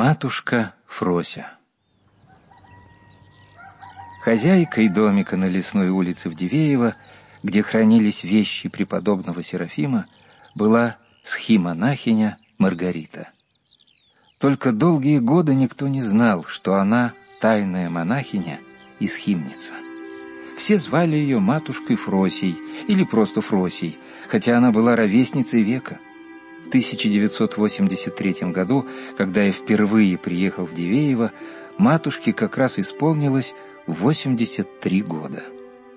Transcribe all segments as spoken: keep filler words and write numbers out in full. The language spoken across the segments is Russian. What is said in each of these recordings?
Матушка Фрося. Хозяйкой домика на Лесной улице в Дивеево, где хранились вещи преподобного Серафима, была схимонахиня Маргарита. Только долгие годы никто не знал, что она тайная монахиня и схимница. Все звали ее матушкой Фросей или просто Фросей, хотя она была ровесницей века. В тысяча девятьсот восемьдесят третьем году, когда я впервые приехал в Дивеево, матушке как раз исполнилось восемьдесят три года.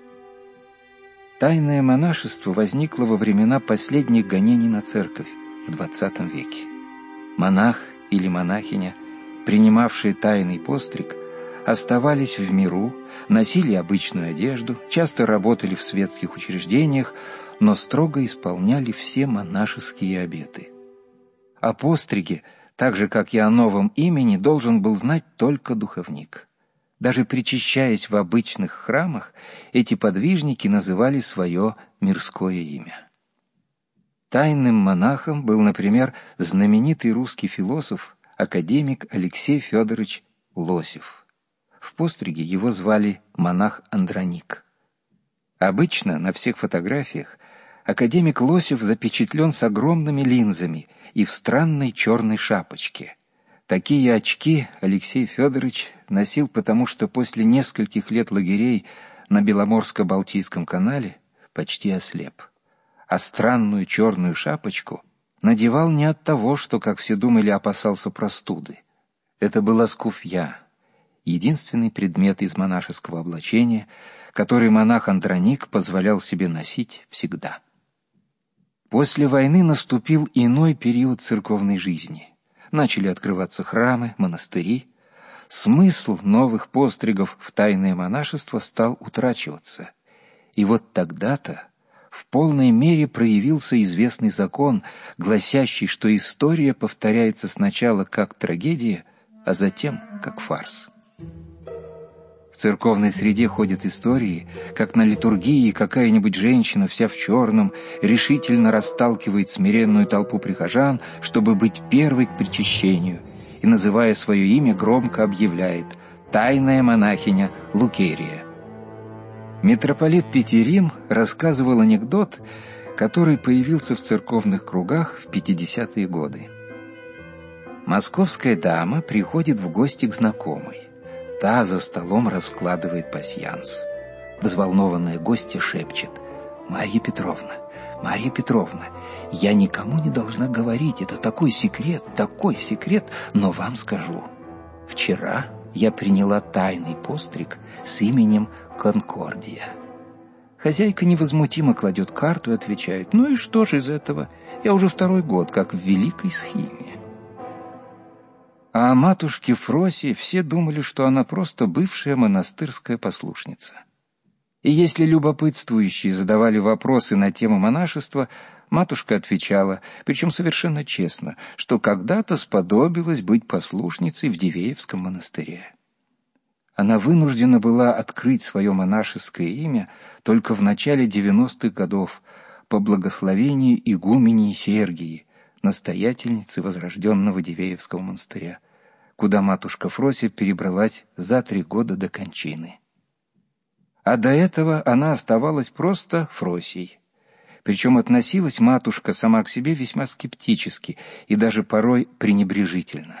Тайное монашество возникло во времена последних гонений на церковь в двадцатом веке. Монах или монахиня, принимавшие тайный постриг, оставались в миру, носили обычную одежду, часто работали в светских учреждениях, но строго исполняли все монашеские обеты. О постриге, так же, как и о новом имени, должен был знать только духовник. Даже причащаясь в обычных храмах, эти подвижники называли свое мирское имя. Тайным монахом был, например, знаменитый русский философ, академик Алексей Федорович Лосев. В постриге его звали монах Андроник. Обычно на всех фотографиях академик Лосев запечатлен с огромными линзами и в странной черной шапочке. Такие очки Алексей Федорович носил потому, что после нескольких лет лагерей на Беломорско-Балтийском канале почти ослеп. А странную черную шапочку надевал не от того, что, как все думали, опасался простуды. Это была скуфья, единственный предмет из монашеского облачения, который монах Андроник позволял себе носить всегда. После войны наступил иной период церковной жизни. Начали открываться храмы, монастыри. Смысл новых постригов в тайное монашество стал утрачиваться. И вот тогда-то в полной мере проявился известный закон, гласящий, что история повторяется сначала как трагедия, а затем как фарс. В церковной среде ходят истории, как на литургии какая-нибудь женщина, вся в черном, решительно расталкивает смиренную толпу прихожан, чтобы быть первой к причащению, и, называя свое имя, громко объявляет «Тайная монахиня Лукерия». Митрополит Петерим рассказывал анекдот, который появился в церковных кругах в пятидесятые годы. Московская дама приходит в гости к знакомой. Та за столом раскладывает пасьянс. Взволнованная гостья шепчет: «Марья Петровна, Марья Петровна, я никому не должна говорить, это такой секрет, такой секрет, но вам скажу. Вчера я приняла тайный постриг с именем Конкордия». Хозяйка невозмутимо кладет карту и отвечает: «Ну и что же из этого? Я уже второй год как в великой схиме». А о матушке Фросе все думали, что она просто бывшая монастырская послушница. И если любопытствующие задавали вопросы на тему монашества, матушка отвечала, причем совершенно честно, что когда-то сподобилась быть послушницей в Дивеевском монастыре. Она вынуждена была открыть свое монашеское имя только в начале девяностых годов по благословению игумении Сергии, настоятельницы возрожденного Дивеевского монастыря, куда матушка Фрося перебралась за три года до кончины. А до этого она оставалась просто Фросей. Причем относилась матушка сама к себе весьма скептически и даже порой пренебрежительно.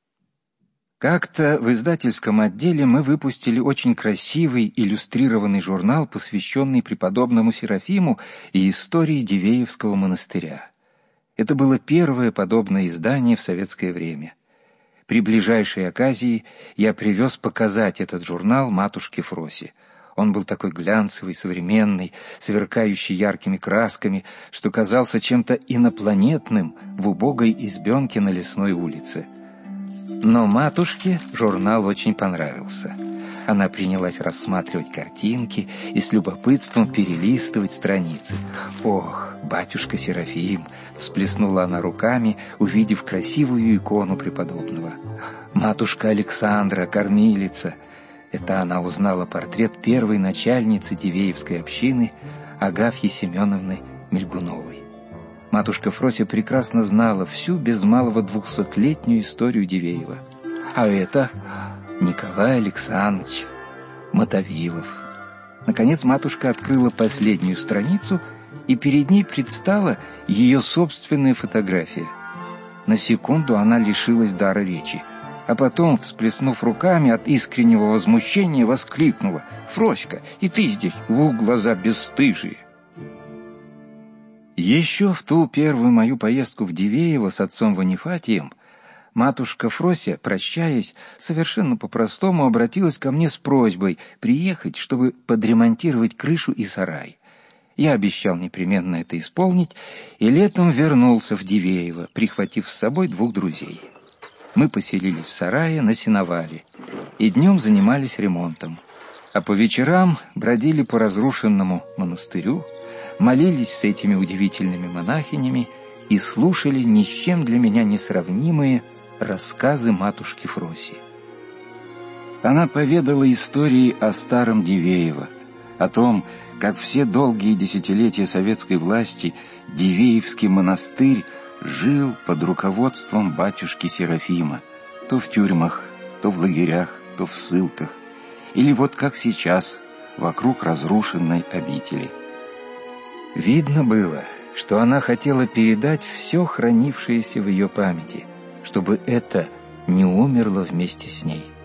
Как-то в издательском отделе мы выпустили очень красивый иллюстрированный журнал, посвященный преподобному Серафиму и истории Дивеевского монастыря. Это было первое подобное издание в советское время. При ближайшей оказии я привез показать этот журнал матушке Фросе. Он был такой глянцевый, современный, сверкающий яркими красками, что казался чем-то инопланетным в убогой избенке на Лесной улице. Но матушке журнал очень понравился. Она принялась рассматривать картинки и с любопытством перелистывать страницы. «Ох, батюшка Серафим!» — всплеснула она руками, увидев красивую икону преподобного. «Матушка Александра, кормилица!» Это она узнала портрет первой начальницы Дивеевской общины Агафьи Семеновны Мельгуновой. Матушка Фрося прекрасно знала всю без малого двухсотлетнюю историю Дивеева. А это Николай Александрович Мотовилов. Наконец матушка открыла последнюю страницу, и перед ней предстала ее собственная фотография. На секунду она лишилась дара речи, а потом, всплеснув руками от искреннего возмущения, воскликнула: «Фроська, и ты здесь, в глаза бесстыжие!» Еще в ту первую мою поездку в Дивеево с отцом Ванифатием матушка Фрося, прощаясь, совершенно по-простому обратилась ко мне с просьбой приехать, чтобы подремонтировать крышу и сарай. Я обещал непременно это исполнить, и летом вернулся в Дивеево, прихватив с собой двух друзей. Мы поселились в сарае на сеновале и днем занимались ремонтом, а по вечерам бродили по разрушенному монастырю, молились с этими удивительными монахинями и слушали ни с чем для меня несравнимые рассказы матушки Фроси. Она поведала истории о старом Дивеево, о том, как все долгие десятилетия советской власти Дивеевский монастырь жил под руководством батюшки Серафима, то в тюрьмах, то в лагерях, то в ссылках, или вот как сейчас, вокруг разрушенной обители. Видно было, что она хотела передать все хранившееся в ее памяти, чтобы это не умерло вместе с ней.